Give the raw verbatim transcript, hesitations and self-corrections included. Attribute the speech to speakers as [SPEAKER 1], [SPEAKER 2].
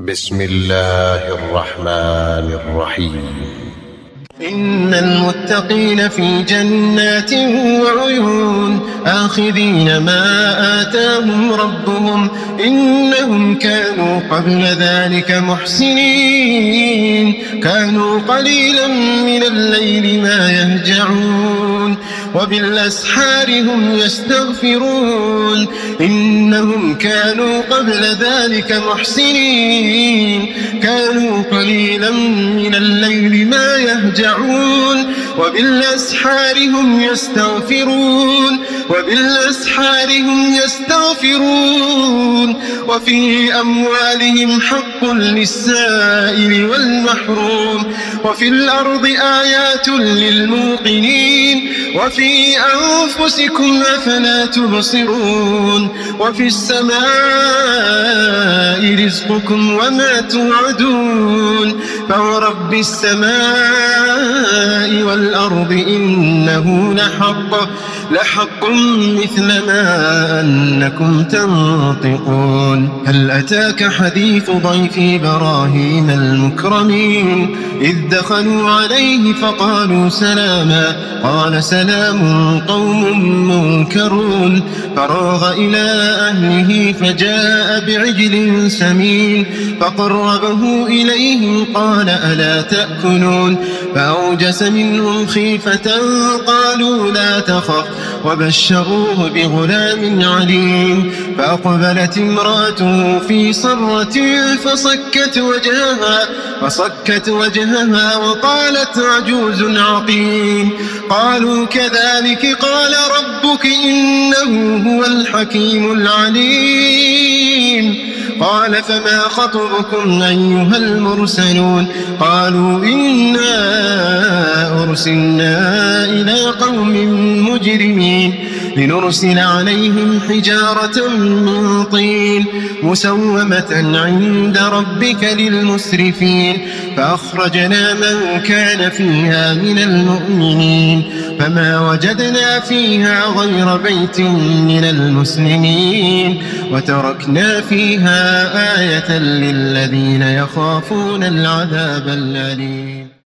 [SPEAKER 1] بسم الله الرحمن الرحيم.
[SPEAKER 2] إن المتقين في جنات وعيون آخذين ما آتاهم ربهم إنهم كانوا قبل ذلك محسنين كانوا قليلا من الليل ما يهجعون وبالأسحار هم يستغفرون إنهم كانوا قبل ذلك محسنين كانوا قليلا من الليل ما يهجعون وبالأسحار هم يستغفرون وبالأسحار هم يستغفرون وفي أموالهم حق للسائل والمحروم وفي الأرض آيات للموقنين وفي أنفسكم أفلا تبصرون وفي السماء رزقكم وما توعدون فورب السماء والأرض إنه لحق لحق مثل ما أنكم تنطقون هل أتاك حديث ضيف إبراهيم المكرمين إذ دخلوا عليه فقالوا سلاما قال سلام قوم منكرون فراغ إلى أهله فجاء بعجل سمين فقربه إليهم قال ألا تأكلون فأوجس منهم خيفة قالوا لا تخف وبشروه بغلام عليم فأقبلت امرأته في صرة فصكت وجهها فصكت وجهها وقالت عجوز عقيم قالوا كذلك قال ربك إنه هو الحكيم العليم قال فما خطبكم أيها المرسلون قالوا إنا أرسلنا إلى قوم مجرمين لنرسل عليهم حجارة من طين مسومة عند ربك للمسرفين فأخرجنا من كان فيها من المؤمنين فما وجدنا فيها غير بيت من المسلمين وتركنا فيها آية للذين يخافون العذاب الأليم.